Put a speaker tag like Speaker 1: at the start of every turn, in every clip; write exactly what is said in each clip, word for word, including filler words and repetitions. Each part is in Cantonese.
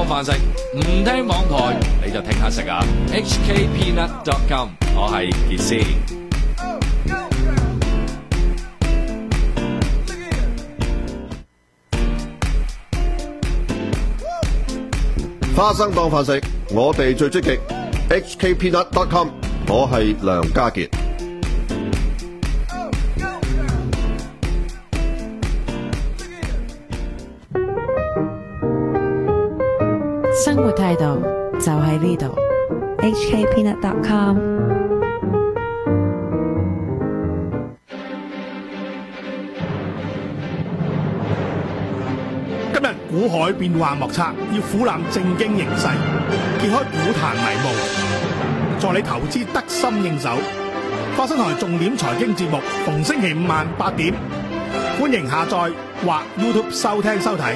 Speaker 1: 當飯食，唔聽網台你就聽下食啊 ！H K Peanut dot com， 我係傑斯。
Speaker 2: 花生當飯食，我哋最積極。H K Peanut dot com， 我係梁家傑。
Speaker 3: 生活態度就喺呢度。
Speaker 4: H K Peanut dot com。
Speaker 5: 今日股海變幻莫測，要俯瞰正經形勢，揭開股壇迷霧，助你投資得心應手。花生台重點財經節目，逢星期五晚八點，歡迎下載或 YouTube 收聽收睇。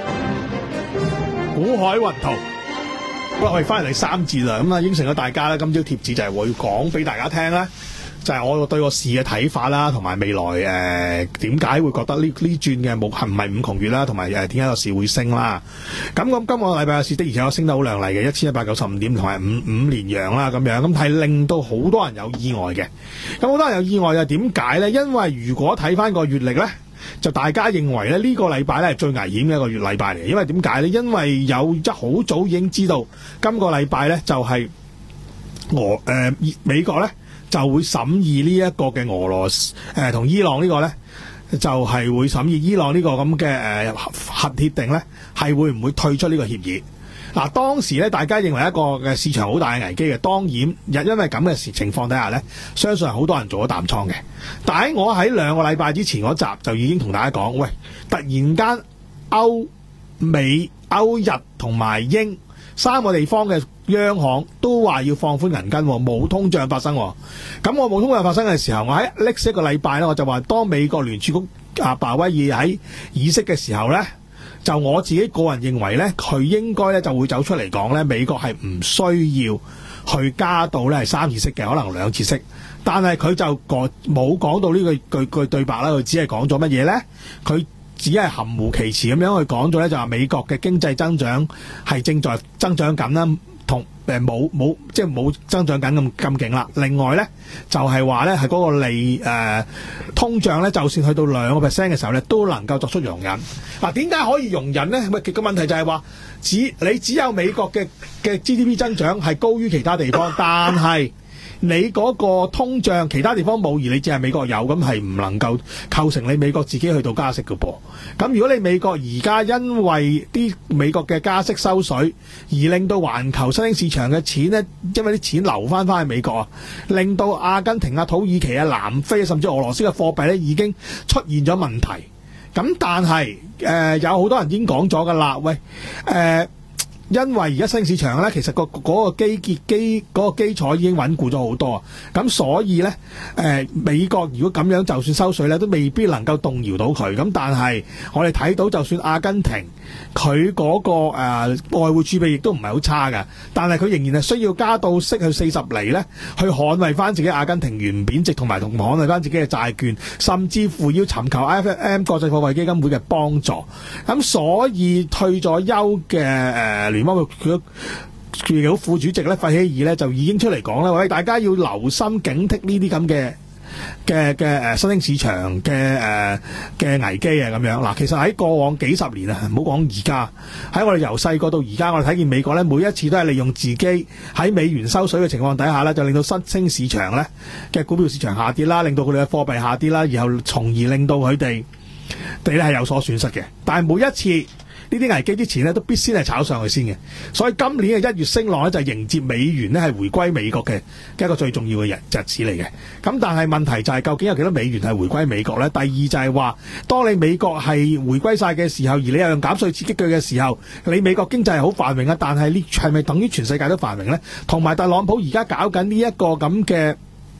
Speaker 5: 股海雲圖，好啦，我哋翻嚟第三節啦，咁啊應承咗大家咧，今朝貼紙就係會講俾大家聽咧，就係、是、我對個市嘅睇法啦，同埋未來誒點解會覺得呢呢轉嘅冇係唔係五窮月啦，同埋誒點解個市會升啦。咁咁今個禮拜嘅市的而且確升得好亮麗嘅，一千一百九十五點同埋五五連陽啦咁樣，咁係令到好多人有意外嘅。咁好多人有意外嘅點解咧？因為如果睇翻個月曆咧，就大家認為咧呢個禮拜咧係最危險嘅一個月禮拜嚟，因為點解咧？因為有一好早已經知道今個禮拜咧就係俄誒美國咧就會審議呢一個嘅俄羅斯誒同伊朗呢個咧就係會審議伊朗呢個咁嘅誒核協定咧係會唔會退出呢個協議。嗱，當時咧，大家認為一個嘅市場好大嘅危機嘅，當然，因因為咁嘅情況底下咧，相信係好多人做咗淡倉嘅。但喺我喺兩個禮拜之前嗰集就已經同大家講，喂，突然間歐美、歐日同埋英三個地方嘅央行都話要放寬銀根，冇通脹發生。咁我冇通脹發生嘅時候，我喺歷史一個禮拜咧，我就話當美國聯儲局阿鮑威爾喺議息嘅時候咧。就我自己個人認為咧，佢應該咧就會走出嚟講咧，美國係唔需要去加到咧係三次息嘅，可能兩次息。但係佢就講冇講到呢個句句對白啦，佢只係講咗乜嘢咧？佢只係含糊其辭咁樣去講咗咧，就話美國嘅經濟增長係正在增長緊啦。同誒冇冇即係冇增長緊咁咁勁啦。另外咧就係話咧係嗰個利誒、呃、通脹咧，就算去到兩個 percent 嘅時候咧，都能夠作出容忍。嗱，點解可以容忍咧？咪個問題就係話只你只有美國嘅嘅 G D P 增長係高於其他地方，但係你嗰個通脹其他地方冇，而你只係美國有，咁係唔能夠構成你美國自己去到加息嘅噃。咁如果你美國而家因為啲美國嘅加息收水，而令到環球新興市場嘅錢呢，因為啲錢流翻翻去美國啊，令到阿根廷啊、土耳其啊、南非甚至俄羅斯嘅貨幣咧已經出現咗問題。咁但係誒、呃、有好多人已經講咗㗎啦，喂誒。呃因為而家新市場咧，其實個嗰個基結基嗰個基礎已經穩固咗好多啊，咁所以咧，誒、呃、美國如果咁樣就算收水咧，都未必能夠動搖到佢。咁但係我哋睇到，就算阿根廷佢嗰、那個誒、呃、外匯儲備亦都唔係好差㗎，但係佢仍然係需要加到息去四十厘咧，去捍衛翻自己阿根廷元貶值，同埋同捍衛翻自己嘅債券，甚至乎要尋求 I M F 國際貨幣基金會嘅幫助。咁所以退咗休嘅誒。呃佢佢佢副主席咧，費希爾咧就已經出嚟講啦，喂，大家要留心警惕呢啲咁嘅嘅嘅誒新興市場嘅誒嘅危機啊咁樣。嗱，其實喺過往幾十年啊，唔好講而家，喺我哋由細個到而家，我哋睇見美國咧，每一次都係利用自己喺美元收水嘅情況底下咧，就令到新興市場咧嘅股票市場下跌啦，令到佢哋嘅貨幣下跌啦，然後從而令到佢哋哋咧係有所損失嘅。但係每一次呢啲危機之前咧，都必先係炒上去先嘅，所以今年嘅一月升浪咧就係迎接美元咧係回歸美國嘅一個最重要嘅日日子嚟嘅。咁但係問題就係究竟有幾多美元係回歸美國咧？第二就係話，當你美國係回歸晒嘅時候，而你又用減稅刺激佢嘅時候，你美國經濟係好繁榮啊，但係呢係咪等於全世界都繁榮咧？同埋特朗普而家搞緊呢一個咁嘅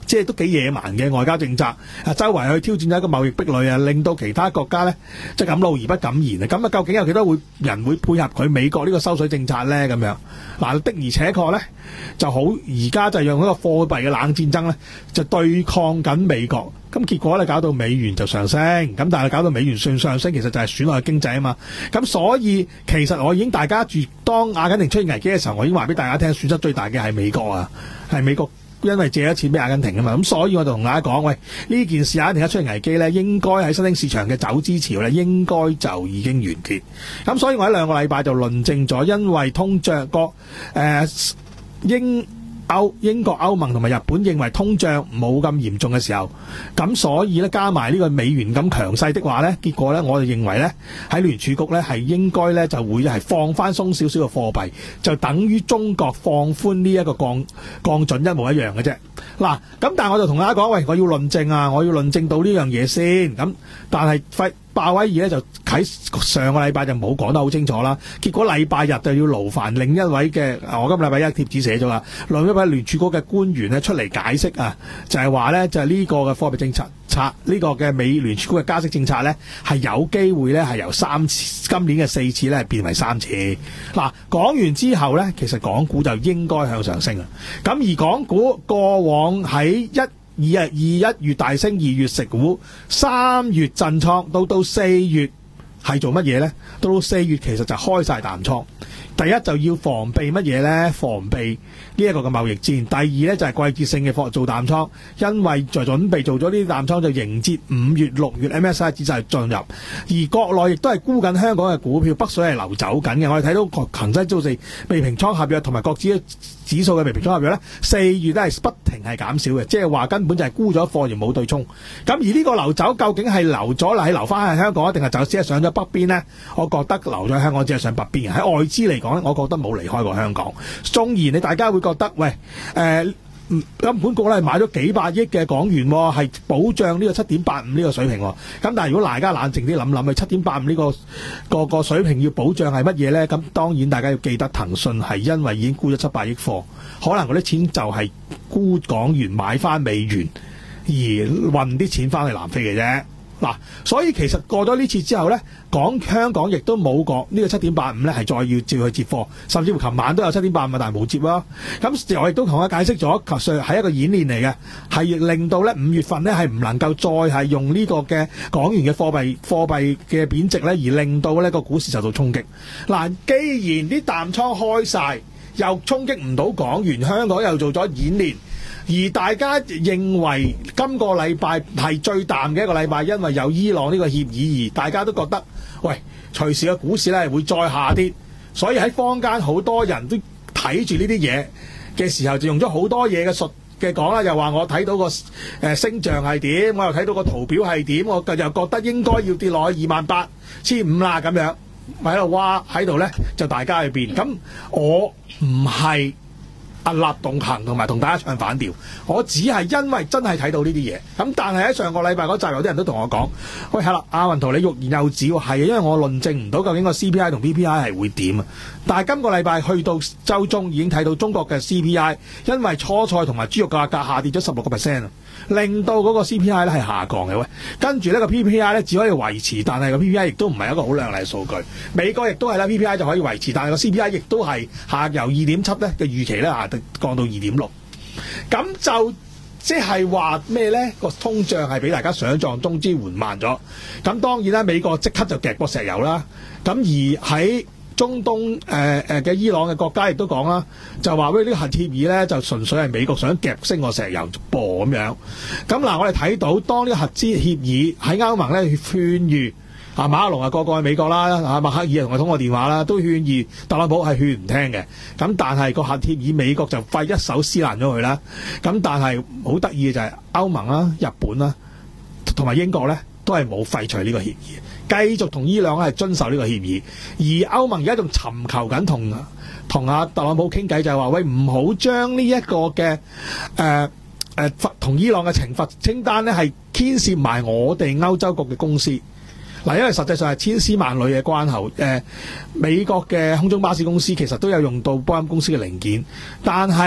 Speaker 5: 即係都幾野蠻嘅外交政策，啊周圍去挑戰一個貿易壁壘啊，令到其他國家咧即係敢怒而不敢言啊！咁啊，究竟有幾多會人會配合佢美國呢個收水政策咧？咁樣嗱，的而且確咧就好，而家就用一個貨幣嘅冷戰爭咧，就對抗緊美國。咁結果咧搞到美元就上升，咁但係搞到美元上上升，其實就係損害經濟啊嘛。咁所以其實我已經大家住當阿根廷出現危機嘅時候，我已經話俾大家聽，損失最大嘅係美國啊，係美國。因為借咗錢俾阿根廷啊嘛，咁所以我就同大家講，喂，呢件事阿根廷一出現危機咧，應該喺新興市場嘅走資潮咧，應該就已經完結。咁所以我喺兩個禮拜就論證咗，因為通脹國誒英歐英國、歐盟同埋日本認為通脹冇咁嚴重嘅時候，咁所以咧加埋呢個美元咁強勢的話咧，結果咧我哋認為咧喺聯儲局咧係應該咧就會係放翻鬆少少嘅貨幣，就等於中國放寬呢一個降降準一模一樣嘅啫。嗱，咁但係我就同大家講，喂，我要論證啊，我要論證到呢樣嘢先。咁但係費鮑威爾咧就喺上個禮拜就冇講得好清楚啦，結果禮拜日就要勞煩另一位嘅，我今禮拜一貼紙寫咗啦，另一位聯儲局嘅官員咧出嚟解釋啊，就係話咧就係呢個嘅貨幣政策策呢個嘅美聯儲局嘅加息政策咧係有機會咧係由三次今年嘅四次咧係變為三次。嗱，講完之後咧，其實港股就應該向上升啊。咁而港股過往喺一二啊二一月大升，二月食股，三月震倉，到到四月係做乜嘢呢？到到四月其實就開晒淡倉。第一就要防備乜嘢呢？防備呢一個嘅貿易戰。第二呢就係季節性嘅做淡倉，因為就準備做咗呢啲淡倉就迎接五月、六月 M S C I 指數進入。而國內亦都係沽緊香港嘅股票，北水係流走緊嘅。我哋睇到恒生指數未平倉合約同埋國指指數嘅未平倉合約呢，四月都係不停係減少嘅，即係話根本就係沽咗貨而冇對沖。咁而呢個流走究竟係流咗啦，係流翻去香港，定係就只係上咗北邊呢？我覺得流咗香港只係上北邊嘅。喺外資嚟講，我覺得冇離開過香港。縱然你大家會覺得，喂，誒、呃，金管局咧買咗幾百億嘅港元，係保障呢個七點八五呢個水平。咁但係如果大家冷靜啲諗諗，七點八五呢個個個水平要保障係乜嘢呢？咁當然大家要記得，騰訊係因為已經沽咗七百億貨，可能嗰啲錢就係沽港元買翻美元，而運啲錢翻去南非嘅啫。嗱，所以其實過咗呢次之後呢，港香港亦都冇講呢個七點八五呢係再要照去接貨，甚至乎琴晚都有七點八五，但係冇接啦。咁我亦都同佢解釋咗，其實係一個演練嚟嘅，係令到呢五月份呢係唔能夠再係用呢個嘅港元嘅貨幣貨幣嘅貶值呢，而令到呢個股市受到衝擊。嗱，既然啲淡倉開晒，又衝擊唔到港元，香港又做咗演練。而大家認為今個禮拜係最淡嘅一個禮拜，因為有伊朗呢個協議，而大家都覺得，喂，隨時嘅股市咧會再下跌，所以喺坊間好多人都睇住呢啲嘢嘅時候，就用咗好多嘢嘅術嘅講啦，又話我睇到個誒星象係點，我又睇到個圖表係點，我又覺得應該要跌落去二萬八千五啦咁樣，喺度哇喺度咧就大家去變，咁我唔係屹立動行同埋同大家唱反調，我只係因為真係睇到呢啲嘢。咁但係喺上個禮拜嗰集有啲人都同我講，喂，係啦，阿雲圖你欲言又止喎，係因為我論證唔到究竟個 C P I 同 P P I 係會點啊。但係今個禮拜去到週中已經睇到中國嘅 C P I， 因為蔬菜同埋豬肉價格下跌咗十六個 percent 啊，令到嗰個 C P I 咧係下降嘅。喂，跟住呢個 P P I 咧只可以維持，但係個 P P I 亦都唔係一個好靚麗嘅數據。美國亦都係啦 ，P P I 就可以維持，但係個 C P I 亦都係下由二點七咧嘅預期咧下降到二點六，咁就即係話咩呢？個通脹係比大家想象中之緩慢咗。咁當然啦，美國即刻就夾過石油啦。咁而喺中東誒誒嘅伊朗嘅國家亦都講啦，就話喂呢個核協議呢，就純粹係美國想夾升個石油噃咁樣。咁嗱，我哋睇到當呢個核資協議喺歐盟呢勸喻。啊，馬克龍啊，個個去美國啦，啊，默克爾同佢通過電話啦，都勸喻特朗普係勸唔聽嘅。咁但係個核協議美國就快一手撕爛咗佢啦。咁但係好得意嘅就係歐盟啦、日本啦同埋英國咧，都係冇廢除呢個協議，繼續同伊朗係遵守呢個協議。而歐盟而家仲尋求緊同同阿特朗普傾偈，就係話喂，唔好將呢一個嘅誒誒同伊朗嘅懲罰清單咧係牽涉埋我哋歐洲國嘅公司。嗱，因為實際上係千絲萬縷嘅關口，誒、呃，美國嘅空中巴士公司其實都有用到波音公司嘅零件，但係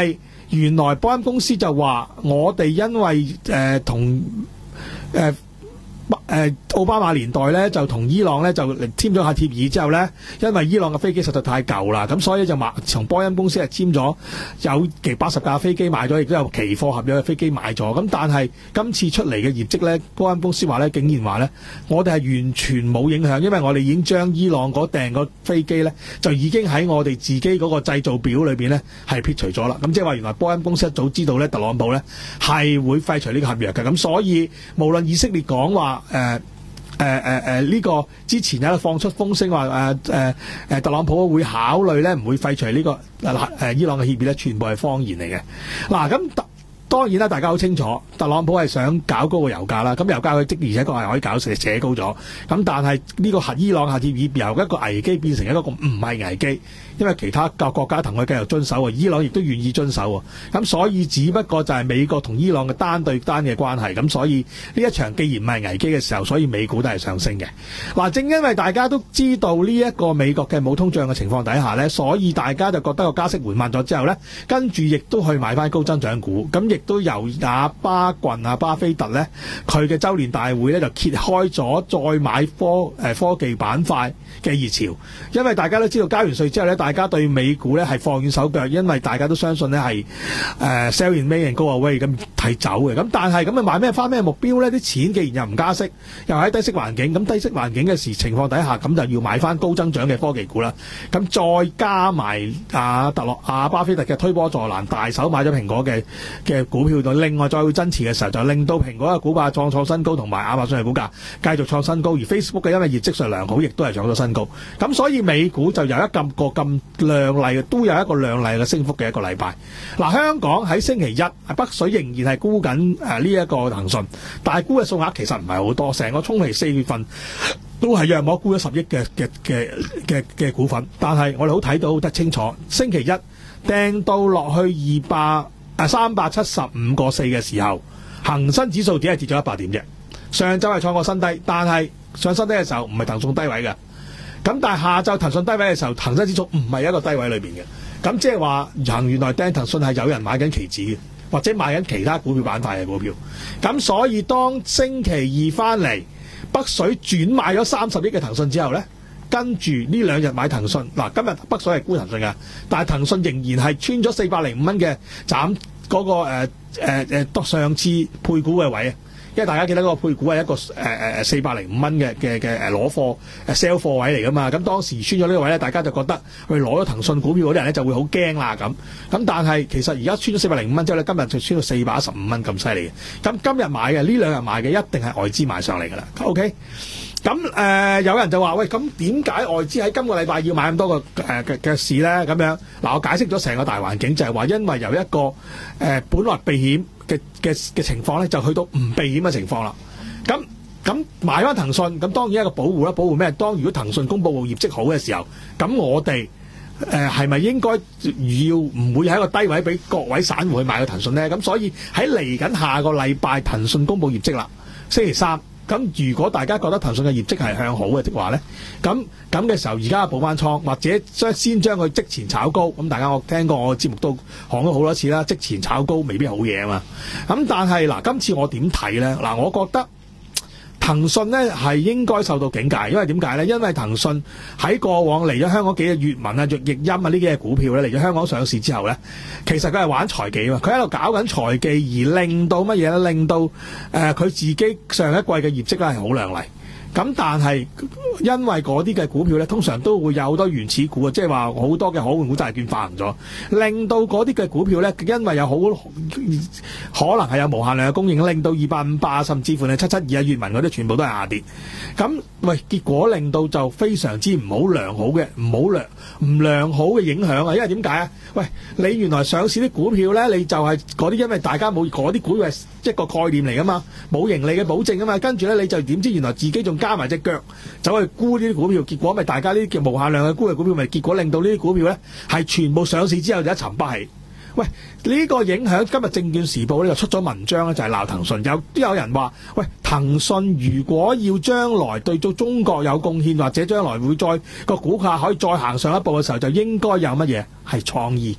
Speaker 5: 原來波音公司就話我哋因為誒同誒。誒奧巴馬年代咧就同伊朗咧就簽咗下協議之後咧，因為伊朗嘅飛機實在太舊啦，咁所以就買從波音公司係簽咗有幾八十架飛機買咗，亦都有期貨合約嘅飛機買咗。咁但係今次出嚟嘅業績咧，波音公司話咧竟然話咧，我哋係完全冇影響，因為我哋已經將伊朗嗰訂個飛機咧就已經喺我哋自己嗰個製造表裏邊咧係撇除咗啦。咁即係話原來波音公司一早知道咧特朗普咧係會廢除呢個合約嘅，咁所以無論以色列講話誒。誒誒誒呢個之前有放出風聲話誒誒誒特朗普會考慮咧唔會廢除呢、這個誒、呃、伊朗嘅協議咧，全部係謊言嚟嘅。嗱咁特當然啦，大家好清楚，特朗普係想搞高個油價啦。咁油價佢的而且確係可以搞成扯高咗。咁但係呢個核伊朗核協議由一個危機變成一個唔係危機，因為其他各國家同佢繼續遵守喎，伊朗亦都願意遵守喎。咁所以只不過就係美國同伊朗嘅單對單嘅關係。咁所以呢一場既然唔係危機嘅時候，所以美股都係上升嘅。嗱，正因為大家都知道呢一個美國嘅冇通脹嘅情況底下呢，所以大家就覺得個加息緩慢咗之後呢，跟住亦都去買翻高增長股。咁亦都由阿巴郡啊巴菲特呢，佢嘅周年大會呢，就揭開咗再買科誒、呃、科技板塊嘅熱潮。因為大家都知道交完稅之後呢，大家對美股呢係放軟手腳，因為大家都相信呢係誒 sell in May and go away 咁睇走嘅。咁但係咁啊買咩翻咩目標呢？啲錢既然又唔加息，又喺低息環境，咁低息環境嘅時情況底下，咁就要買翻高增長嘅科技股啦。咁再加埋阿特洛阿巴菲特嘅推波助瀾，大手買咗蘋果嘅嘅股票。另外再會增持嘅時候，就令到蘋果嘅股價創創新高，同埋亞馬遜嘅股價繼續創新高，而 Facebook 嘅因為業績上良好，亦都係創咗新高。咁所以美股就有一咁個咁亮麗嘅，都有一個亮麗嘅升幅嘅一個禮拜。嗱，香港喺星期一北水仍然係沽緊誒呢一個騰訊，但係沽嘅數額其實唔係好多，成個沖期四月份都係約莫沽咗十億嘅嘅嘅嘅嘅股份。但係我哋好睇到得清楚，星期一掟到落去二百。啊，三百七十五個四嘅時候，恒生指數只係跌咗一百點啫。上週係創過新低，但係上新低嘅時候唔係騰訊低位嘅。咁但係下晝騰訊低位嘅時候，恒生指數唔係一個低位裏邊嘅。咁即係話，原來掟騰訊係有人買緊期指嘅，或者買緊其他股票板塊嘅股票。咁所以當星期二翻嚟，北水轉買咗三十億嘅騰訊之後呢，跟住呢兩日買騰訊，嗱今日北水係沽騰訊㗎，但係騰訊仍然係穿咗四百零五蚊嘅斬嗰個誒誒誒上次配股嘅位啊，因為大家記得嗰個配股係一個誒誒四百零五蚊嘅嘅嘅誒攞貨誒 sell 貨位嚟㗎嘛，咁當時穿咗呢個位咧，大家就覺得去攞咗騰訊股票嗰啲人咧就會好驚啦咁，咁但係其實而家穿咗四百零五蚊之後咧，今日就穿到四百一十五蚊咁犀利嘅，咁今日買嘅呢兩日買嘅一定係外資買上嚟㗎啦 ，OK。咁誒、呃、有人就話：喂，咁點解外資喺今個禮拜要買咁多個誒嘅嘅市咧？咁樣嗱，我解釋咗成個大環境，就係話因為由一個誒、呃、本來避險嘅嘅嘅情況咧，就去到唔避險嘅情況啦。咁咁買翻騰訊，咁當然一個保護啦，保護咩？當如果騰訊公佈業績好嘅時候，咁我哋誒係咪應該要唔會喺一個低位俾各位散戶去買個騰訊咧？咁所以喺嚟緊下個禮拜騰訊公佈業績啦，星期三。咁如果大家覺得騰訊嘅業績係向好嘅話咧，咁咁嘅時候而家補翻倉，或者將先將佢即前炒高。咁大家我聽過我嘅節目都講咗好多次啦，即前炒高未必好嘢啊嘛。咁但係嗱，今次我點睇咧？嗱，我覺得騰訊咧係應該受到警戒，因為點解咧？因為騰訊喺過往嚟咗香港幾隻粵文啊、粵譯音啊呢幾隻股票咧嚟咗香港上市之後咧，其實佢係玩財技啊嘛，佢喺度搞緊財技，而令到乜嘢咧？令到誒佢、呃、自己上一季嘅業績咧係好亮麗。咁但係因為嗰啲嘅股票咧，通常都會有好多原始股啊，即係話好多嘅可換股債券發行咗，令到嗰啲嘅股票咧，因為有好可能係有無限量嘅供應，令到二八五八甚至乎係七七二啊、粵文嗰啲全部都係下跌。咁喂，結果令到就非常之唔好良好嘅，唔好良唔良好嘅影響啊！因為點解啊？喂，你原來上市啲股票咧，你就係嗰啲，因為大家冇嗰啲股票係一個概念嚟噶嘛，冇盈利嘅保證啊嘛，跟住咧你就點知原來自己仲加埋隻腳走去沽呢啲股票，結果咪大家呢啲叫無限量嘅沽嘅股票，咪結果令到呢啲股票咧係全部上市之後就一沉不起。喂，呢、這個影響今日證券時報呢就出咗文章咧，就係鬧騰訊。有都有人話：喂，騰訊如果要將來對到中國有貢獻，或者將來會再個股價可以再行上一步嘅時候，就應該有乜嘢係創意。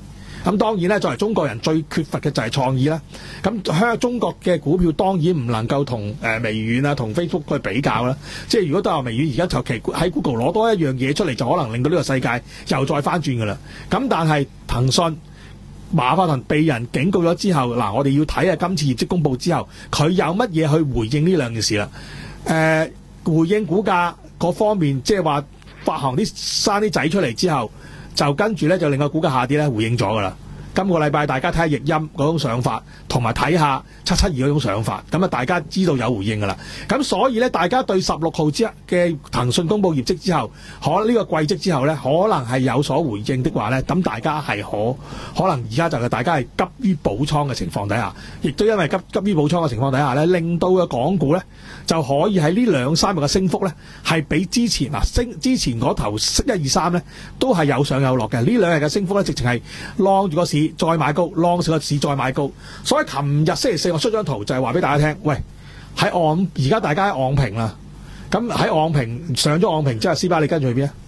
Speaker 5: 咁當然咧，作為中國人最缺乏嘅就係創意啦。咁香中國嘅股票當然唔能夠同誒微軟啊、同 Facebook 去比較啦。即係如果都話微軟而家求其喺 Google 攞多一樣嘢出嚟，就可能令到呢個世界又再翻轉噶啦。咁但係騰訊、馬化騰被人警告咗之後，嗱，我哋要睇下今次業績公佈之後，佢有乜嘢去回應呢兩件事啦。誒、呃，回應股價嗰方面，即係話發行啲生啲仔出嚟之後，就跟住咧就令個股價下跌咧，回應咗噶啦。今個禮拜大家睇下譯音嗰種想法，同埋睇下七七二嗰種想法，咁啊大家知道有回應噶啦。咁所以咧，大家對十六號之嘅騰訊公佈業績之後，可呢、這個季績之後咧，可能係有所回應的話咧，咁大家係可可能而家就係大家係急於補倉嘅情況底下，亦都因為急急於補倉嘅情況底下咧，令到嘅港股咧就可以喺呢兩三日嘅升幅咧係比之前嗱升之前嗰頭一二三咧都係有上有落嘅。呢兩日嘅升幅咧，直情係晾住個市。再買高，long 少個市再買高，所以琴日星期四我出張圖就係話俾大家聽，喂喺昂而家大家喺昂平啦，咁喺昂平上咗昂平之後，斯巴你跟住去邊啊？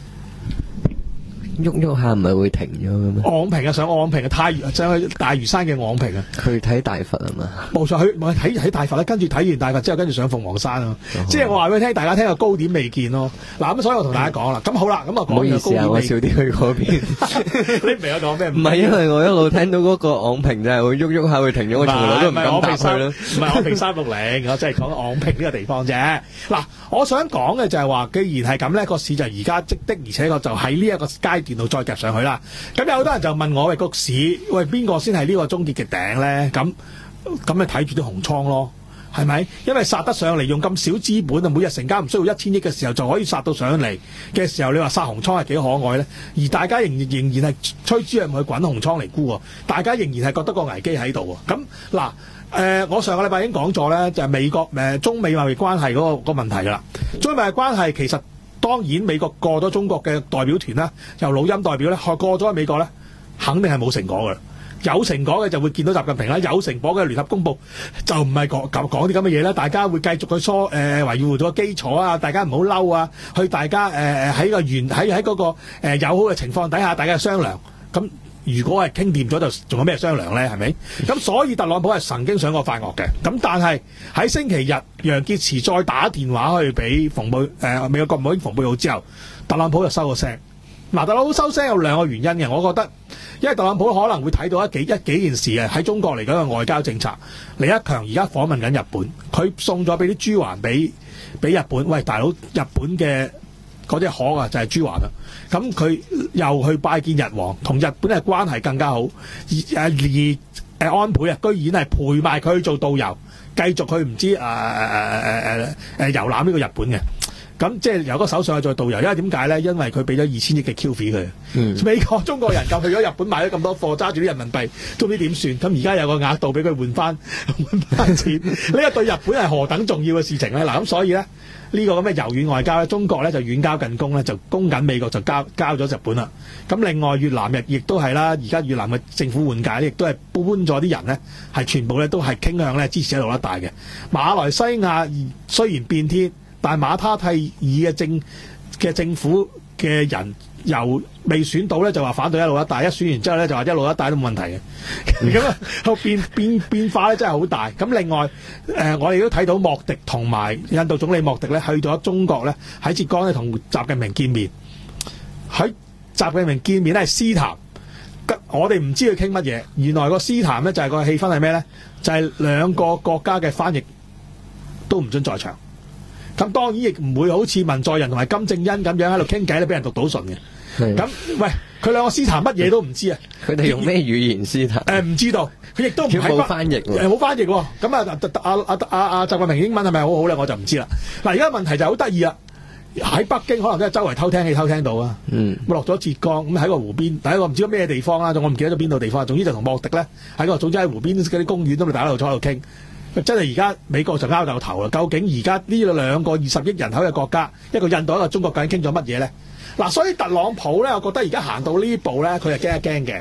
Speaker 6: 喐喐下唔係會停咗嘅咩？
Speaker 5: 昂平啊，上昂平啊，太上去大嶼山嘅昂平啊，
Speaker 6: 去睇大佛啊嘛，
Speaker 5: 冇錯，去咪睇睇大佛咧，跟住睇完大佛之後，跟住上鳳凰山啊，哦、即係我話俾你聽，大家聽個高點未見咯。嗱咁，所以我同大家講啦，咁、嗯、好啦，咁啊講
Speaker 6: 唔好意思啊，我少啲去嗰邊。
Speaker 5: 你唔明我講咩？唔
Speaker 6: 係因為我一路聽到嗰個昂平就係會喐喐下會停咗，我從來都唔敢答佢啦。
Speaker 5: 唔係昂平三六零，我真係講昂平呢個地方啫。嗱，我想講嘅就係話，既然係咁咧，個市就而家即的，而且個就喺呢一個階段度再夾上去。啦，咁有好多人就問我喂，個市喂邊個先係呢個終結嘅頂咧？咁咁你睇住啲紅倉咯，係咪？因為殺得上嚟用咁少資本啊，每日成交唔需要一千億嘅時候就可以殺到上嚟嘅時候，你話殺紅倉係幾可愛咧？而大家仍然仍然係吹豬人去滾紅倉嚟沽喎，大家仍然係覺得個危機喺度喎。咁嗱，誒、呃，我上個禮拜已經講咗咧，就係、是、美國誒、呃、中美貿易關係嗰、那個、那個問題㗎啦。中美貿易關係其實。當然美國過咗中國嘅代表團啦，由老欽代表咧，過咗去美國咧，肯定係冇成果㗎。有成果嘅就會見到習近平啦，有成果嘅聯合公佈就唔係講講講啲咁嘅嘢啦。大家會繼續去疏誒維護咗基礎啊，大家唔好嬲啊，去大家誒誒喺個原喺喺嗰個誒、呃、友好嘅情況底下，大家商量咁。如果係傾掂咗，就仲有咩商量咧？係咪？咁所以特朗普係曾經想過發惡嘅。咁但係喺星期日，楊潔篪再打電話去俾蓬佩誒美國國務卿蓬佩奧之後，特朗普就收個聲。嗱，特朗普收聲有兩個原因嘅，我覺得，因為特朗普可能會睇到一幾一幾件事嘅喺中國嚟講嘅外交政策。李克強而家訪問緊日本，佢送咗俾啲豬環俾俾日本。喂，大佬，日本嘅嗰隻殼啊，就係豬環啦。咁佢又去拜見日王，同日本嘅關係更加好。而誒而誒安倍啊，居然係陪埋佢去做導遊，繼續去唔知誒誒誒誒誒誒遊覽呢個日本嘅。咁即係由個首相去做導遊，因為點解咧？因為佢俾咗二千億嘅 Q 費佢。嗯、美國中國人咁去咗日本買咗咁多貨，揸住啲人民幣，都唔知點算。咁而家有個額度俾佢換翻換翻錢，呢個對日本係何等重要嘅事情咧？嗱，咁所以咧呢、呢個咁嘅柔軟外交咧，中國咧就遠交近攻咧，就攻緊美國就交交咗日本啦。咁另外越南亦亦都係啦，而家越南嘅政府換屆咧，亦都係搬咗啲人咧，係全部咧都係傾向咧支持喺度一帶嘅。馬來西亞雖然變天。但馬他蒂爾嘅政嘅政府嘅人由未選到咧，就話反對一路一帶，一選完之後咧就話一路一帶都冇問題嘅。咁啊、嗯，變變變化咧真係好大。咁另外誒、呃，我哋都睇到莫迪同埋印度總理莫迪咧去咗中國咧，喺浙江咧同習近平見面。喺習近平見面咧係私談，我哋唔知佢傾乜嘢。原來個私談咧就係、是、個氣氛係咩咧？就係、是、兩個國家嘅翻譯都唔准在場。咁當然亦唔會好似文在寅同埋金正恩咁樣喺度傾偈咧，俾人讀到唇嘅。咁喂，佢兩個私談乜嘢都唔知啊！
Speaker 6: 佢哋用咩語言私談？
Speaker 5: 誒唔知道，佢亦都唔係
Speaker 6: 冇翻譯喎。
Speaker 5: 誒冇翻譯喎。咁啊，阿阿阿阿習近平英文係咪好好咧？我就唔知啦。嗱，而家問題就好得意啦。喺北京可能都係周圍偷聽器偷聽到啊。嗯。咁落咗浙江，咁喺個湖邊，第一個唔知咩地方啦，我唔記得咗邊度地方。總之就同莫迪咧喺個總之喺湖邊嗰啲公園都咪大家喺度坐喺度傾。真係而家美國就拗到頭啦！究竟而家呢兩個二十億人口嘅國家，一個印度一個中國，究竟傾咗乜嘢咧？嗱，所以特朗普咧，我覺得而家行到呢步咧，佢係驚一驚嘅。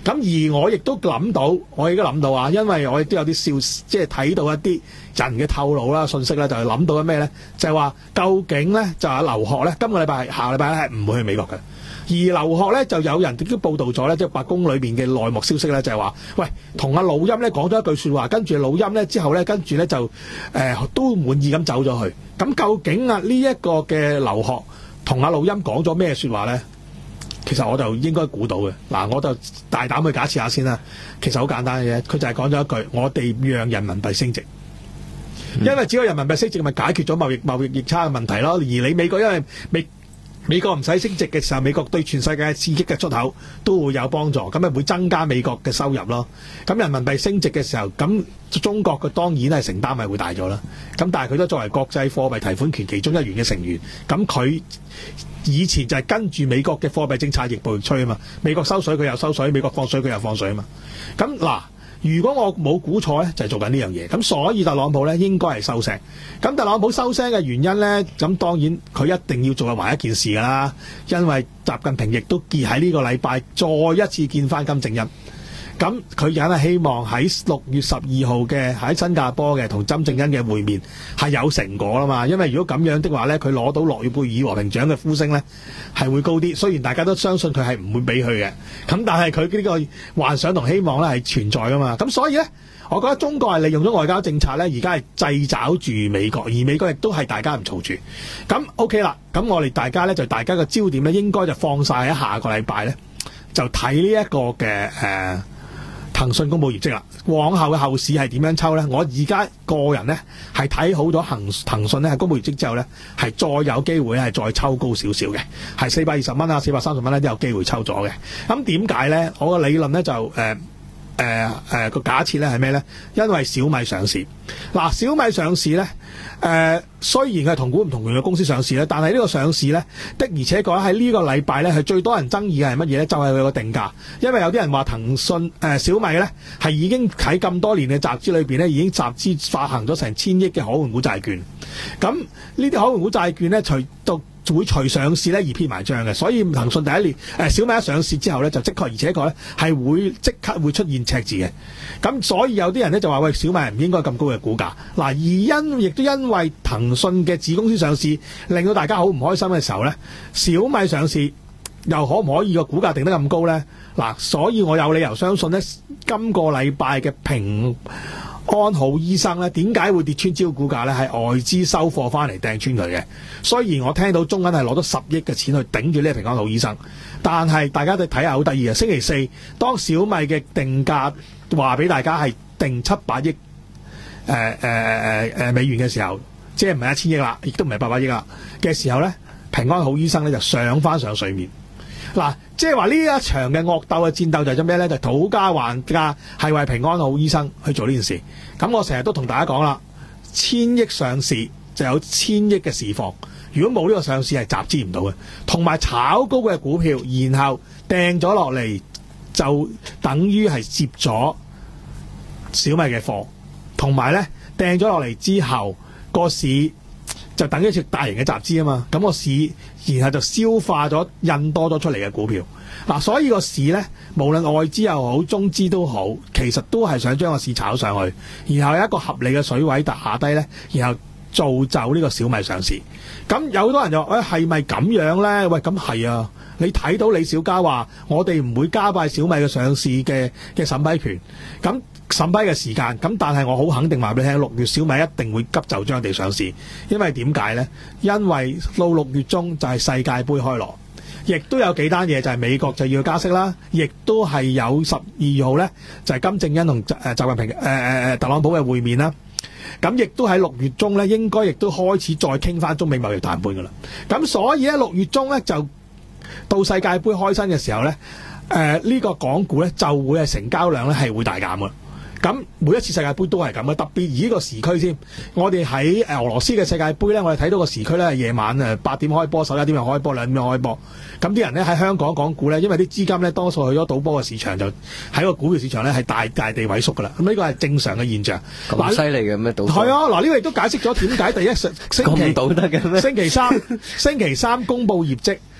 Speaker 5: 咁而我亦都諗到，我亦都諗到啊，因為我亦都有啲笑，即係睇到一啲人嘅透露啦、信息咧，就係諗到咩咧？就係話究竟咧就係劉鶴咧，今個禮拜下個禮拜咧係唔會去美國嘅。而劉鶴咧就有人亦都報道咗咧，即係白宮裏邊嘅內幕消息咧，就係話，喂，同阿老欽咧講咗一句説話，跟住老欽咧之後咧，跟住咧就誒、呃、都滿意咁走咗去。咁究竟啊呢一個嘅劉鶴同阿老欽講咗咩説話咧？其實我就應該估到嘅。嗱，我就大膽去假設下先啦。其實好簡單嘅啫，佢就係講咗一句：我哋讓人民幣升值。因為只有人民幣升值，咪解決咗貿易貿易逆差嘅問題咯。而你美國因為美美國唔使升值嘅時候，美國對全世界刺激嘅出口都會有幫助，咁咪會增加美國嘅收入咯。咁人民幣升值嘅時候，咁中國嘅當然係承擔咪會大咗啦。咁但係佢都作為國際貨幣提款權其中一員嘅成員，咁佢以前就係跟住美國嘅貨幣政策逆步逆趨啊嘛。美國收水佢又收水，美國放水佢又放水啊嘛。咁嗱。如果我冇估錯咧，就係做緊呢樣嘢。咁所以特朗普咧應該係收聲。咁特朗普收聲嘅原因咧，咁當然佢一定要做埋一件事㗎啦。因為習近平亦都見喺呢個禮拜再一次見翻金正恩。咁佢梗係希望喺六月十二號嘅喺新加坡嘅同金正恩嘅會面係有成果啦嘛。因為如果咁樣的話咧，佢攞到諾貝爾和平獎嘅呼聲咧係會高啲。雖然大家都相信佢係唔會俾佢嘅，咁但係佢呢個幻想同希望咧係存在噶嘛。咁所以咧，我覺得中國係利用咗外交政策咧，而家係掣肘住美國，而美國亦都係大家唔嘈住。咁 OK 啦，咁我哋大家咧就大家嘅焦點咧應該就放晒喺下個禮拜咧，就睇呢一個嘅誒。呃騰訊公佈業績啦，往後嘅後市係點樣抽呢？我而家個人呢係睇好咗騰騰訊呢係公佈業績之後呢，係再有機會係再抽高少少嘅，係四百二十蚊啊、四百三十蚊咧都有機會抽咗嘅。咁點解呢？我嘅理論呢就誒誒誒個假設呢係咩呢？因為小米上市，嗱小米上市呢，誒、呃、雖然係同股唔同權嘅公司上市咧，但係呢個上市呢的而且確喺呢個禮拜呢係最多人爭議嘅係乜嘢呢？就係佢個定價，因為有啲人話騰訊誒、呃、小米呢係已經喺咁多年嘅集資裏邊呢已經集資發行咗成千億嘅可換股債券，咁呢啲可換股債券呢，除到會隨上市咧而撇埋帳嘅，所以騰訊第一年誒、呃、小米一上市之後咧，就即確而且確咧係會即刻會出現赤字嘅。咁所以有啲人咧就話喂，小米唔應該咁高嘅股價。嗱，而因亦都因為騰訊嘅子公司上市，令到大家好唔開心嘅時候咧，小米上市又可唔可以個股價定得咁高咧？嗱，所以我有理由相信咧，今個禮拜嘅平安好醫生咧，點解會跌穿招股價咧？係外資收貨翻嚟掟穿佢嘅。雖然我聽到中銀係攞咗十億嘅錢去頂住呢個平安好醫生，但係大家都睇下好得意嘅。星期四當小米嘅定價話俾大家係定七百億誒誒誒誒美元嘅時候，即係唔係一千億啦，亦都唔係八百億啦嘅時候咧，平安好醫生咧就上翻上水面。嗱，即係話呢一場嘅惡鬥嘅戰鬥就係做咩咧？就討價還價，係為平安好醫生去做呢件事。咁我成日都同大家講啦，千億上市就有千億嘅市況。如果冇呢個上市係集資唔到嘅，同埋炒高嘅股票，然後掟咗落嚟，就等於係接咗小米嘅貨，同埋咧掟咗落嚟之後個市。就等於一次大型嘅集資啊嘛，咁個市然後就消化咗印多咗出嚟嘅股票，嗱、啊，所以個市呢，無論外資又好，中資都好，其實都係想將個市炒上去，然後有一個合理嘅水位打下低呢，然後造就呢個小米上市。咁有好多人就話，誒係咪咁樣呢？喂，咁係啊，你睇到李小加話，我哋唔會加快小米嘅上市嘅嘅審批權，咁。審批嘅時間，咁但係我好肯定話俾你聽，六月小米一定會急就章地上市，因為點解呢？因為到六月中就係世界盃開鑼，亦都有幾單嘢就係美國就要加息啦，亦都係有十二號呢，就係、是、金正恩同誒習近平誒誒、呃、特朗普嘅會面啦。咁亦都喺六月中呢，應該亦都開始再傾翻中美貿易談判噶啦。咁所以咧六月中呢，就到世界盃開新嘅時候呢，誒、呃、呢、這個港股呢，就會係成交量呢係會大減噶。咁每一次世界盃都係咁嘅，特別以呢個時區先。我哋喺誒俄羅斯嘅世界盃咧，我哋睇到個時區咧係夜晚誒八點開波，十一點又開波，兩點又開波。咁啲人咧喺香港港股咧，因為啲資金咧多數去咗賭波嘅市場，就喺個股票市場咧係大大地萎縮噶啦。咁呢個係正常嘅現象。
Speaker 6: 咁犀利嘅咩賭？
Speaker 5: 係啊，嗱呢個亦都解釋咗點解第一星期
Speaker 6: 咁賭得嘅咩？
Speaker 5: 星期三星期三公佈業績。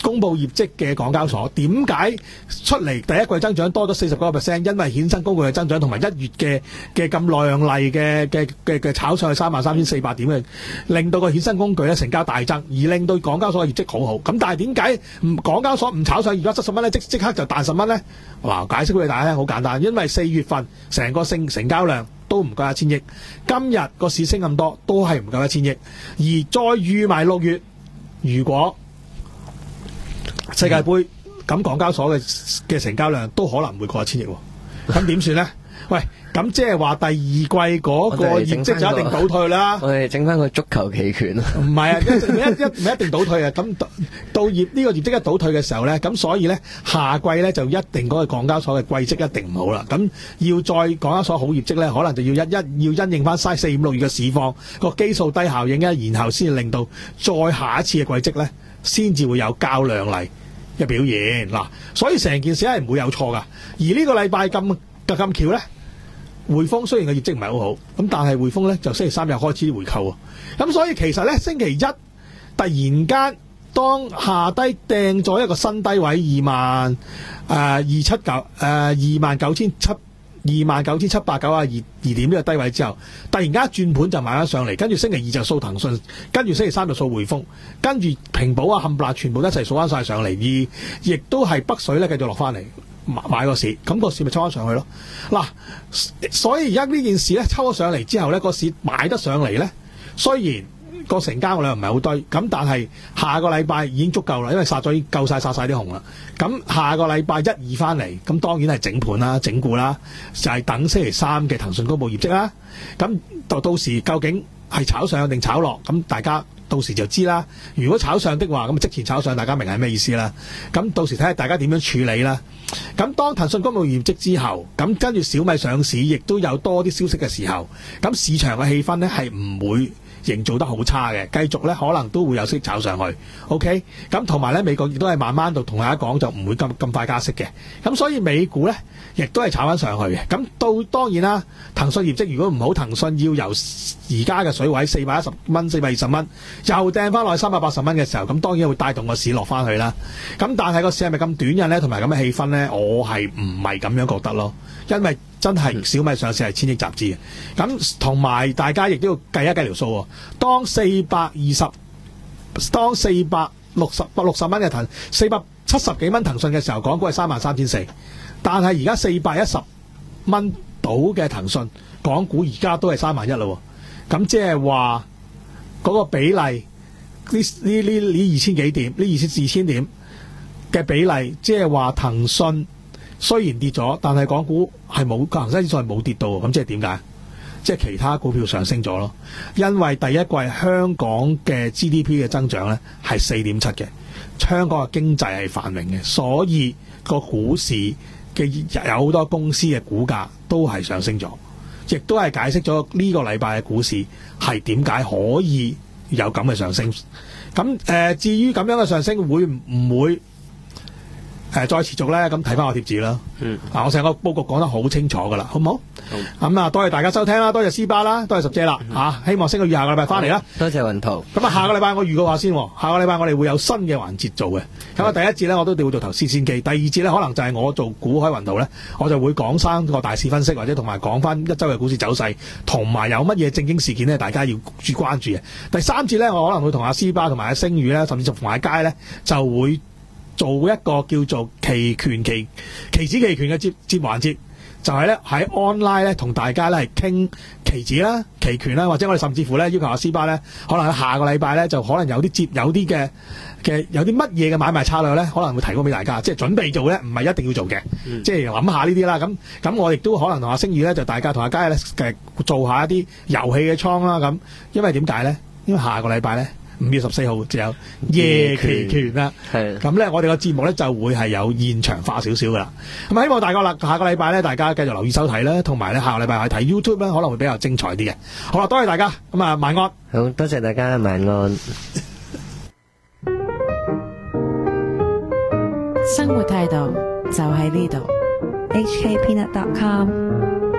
Speaker 5: 公佈業績嘅港交所點解出嚟第一季增長多咗四十九個 percent？ 因為衍生工具嘅增長同埋一月嘅嘅咁亮麗嘅嘅嘅嘅炒上去三萬三千四百點嘅，令到個衍生工具咧成交大增，而令到港交所嘅業績好好。咁但係點解唔港交所唔炒上二百七十蚊咧，即即刻就彈十蚊咧？嗱，解釋俾大家聽，好簡單，因為四月份成個成成交量都唔夠一千億，今日個市升咁多都係唔夠一千億，而再預埋六月，如果世界盃咁港交所嘅嘅成交量都可能會過一千億喎，咁點算咧？喂，咁即係話第二季嗰個業績就一定倒退啦。
Speaker 6: 我哋整翻個足球期權啊！
Speaker 5: 唔係啊，一一一唔係一定倒退啊。咁到業呢個業績一倒退嘅時候咧，咁所以咧下季咧就一定嗰個港交所嘅季績一定唔好啦。咁要再港交所好業績咧，可能就要一一要因應翻晒四五六月嘅市況個基數低效應咧，然後先至令到再下一次嘅季績咧，先至會有較亮麗嘅表現嗱。所以成件事係唔會有錯噶。而呢個禮拜咁咁咁巧咧。匯豐雖然個業績唔係好好，咁但係匯豐咧就星期三日開始回購喎，咁所以其實咧星期一突然間當下低掟咗一個新低位二萬誒二七九誒二萬九千七二萬九千七百九啊二二點呢個低位之後，突然間轉盤就買咗上嚟，跟住星期二就掃騰訊，跟住星期三就掃匯豐，跟住平保啊冚唪唥全部一齊掃翻晒上嚟，而亦都係北水咧繼續落翻嚟。買買個市，咁個市咪抽翻上去咯。嗱，所以而家呢件事咧抽咗上嚟之後咧，個市買得上嚟咧，雖然個成交量唔係好堆，咁但係下個禮拜已經足夠啦，因為殺咗夠晒殺晒啲紅啦。咁下個禮拜一二翻嚟，咁當然係整盤啦、整固啦，就係、是、等星期三嘅騰訊公佈業績啦。咁到到時究竟係炒上定炒落，咁大家到時就知啦。如果炒上的話，咁即前炒上，大家明係咩意思啦？咁到時睇下大家點樣處理啦。咁當騰訊公佈業績之後，咁跟住小米上市，亦都有多啲消息嘅時候，咁市場嘅氣氛呢係唔會營造得好差嘅，繼續咧可能都會有息炒上去。OK， 咁同埋咧美國亦都係慢慢度同大家講，就唔會咁咁快加息嘅。咁所以美股咧亦都係炒翻上去嘅。咁到當然啦，騰訊業績如果唔好，騰訊要由而家嘅水位四百一十蚊、四百二十蚊，又掟翻落去三百八十蚊嘅時候，咁當然會帶動個市落翻去啦。咁但係個市係咪咁短癮咧，同埋咁嘅氣氛咧，我係唔係咁樣覺得咯？因為真係小米上市係千億集資嘅，咁同埋大家亦都要計一計條數喎。當四百二十，當四百六十百六十蚊嘅騰，四百七十幾蚊騰訊嘅時候，港股係三萬三千四，但係而家四百一十蚊到嘅騰訊，港股而家都係三萬一啦。咁即係話嗰個比例，呢呢呢呢二千幾點，呢二千二千點嘅比例，即係話騰訊雖然跌咗，但係港股係冇，恒生指數係冇跌到，咁即係點解？即係其他股票上升咗咯。因為第一季香港嘅 G D P 嘅增長咧係四點七嘅，香港嘅經濟係繁榮嘅，所以個股市嘅有好多公司嘅股價都係上升咗，亦都係解釋咗呢個禮拜嘅股市係點解可以有咁嘅上升。咁誒、呃，至於咁樣嘅上升會唔會？誒、呃、再持續咧，咁睇翻我貼紙啦。嗯，啊，我成個佈局講得好清楚噶啦，好唔好？好。咁啊，多謝大家收聽啦，多謝斯巴啦，多謝十姐啦。嚇、嗯啊，希望星期二下個禮拜翻嚟啦。
Speaker 6: 多謝雲圖。
Speaker 5: 咁啊，下個禮拜我預告下先，下個禮拜我哋會有新嘅環節做嘅。咁啊，第一節咧我都會做投資先機，第二節咧可能就係我做股海雲圖咧，我就會講三個大市分析，或者同埋講翻一週嘅股市走勢，同埋有乜嘢正經事件咧，大家要注關注嘅。第三節咧，我可能會同阿斯巴同埋阿星宇咧，甚至同埋阿佳咧，就會做一個叫做期權期期指期權嘅接接環節，就係咧喺 online 咧同大家咧係傾期指啦、期權啦，或者我哋甚至乎咧要求阿斯巴咧，可能喺下個禮拜咧就可能有啲接有啲嘅嘅有啲乜嘢嘅買賣策略咧，可能會提供俾大家，即係準備做咧，唔係一定要做嘅，嗯、即係諗下呢啲啦。咁咁我亦都可能同阿星宇咧，就大家同阿佳咧嘅做下一啲遊戲嘅倉啦。咁因為點解咧？因為下個禮拜咧。五月十四號就有夜期權啦，咁咧我哋個節目咧就會係有現場化少少噶啦。咁希望大家啦，下個禮拜咧大家繼續留意收睇啦，同埋咧下個禮拜去睇 YouTube 咧，可能會比較精彩啲嘅。好啦，多謝大家，咁啊晚安。
Speaker 6: 好多謝大家晚安。
Speaker 3: 生活態度就喺呢度。
Speaker 4: H K Peanut dot com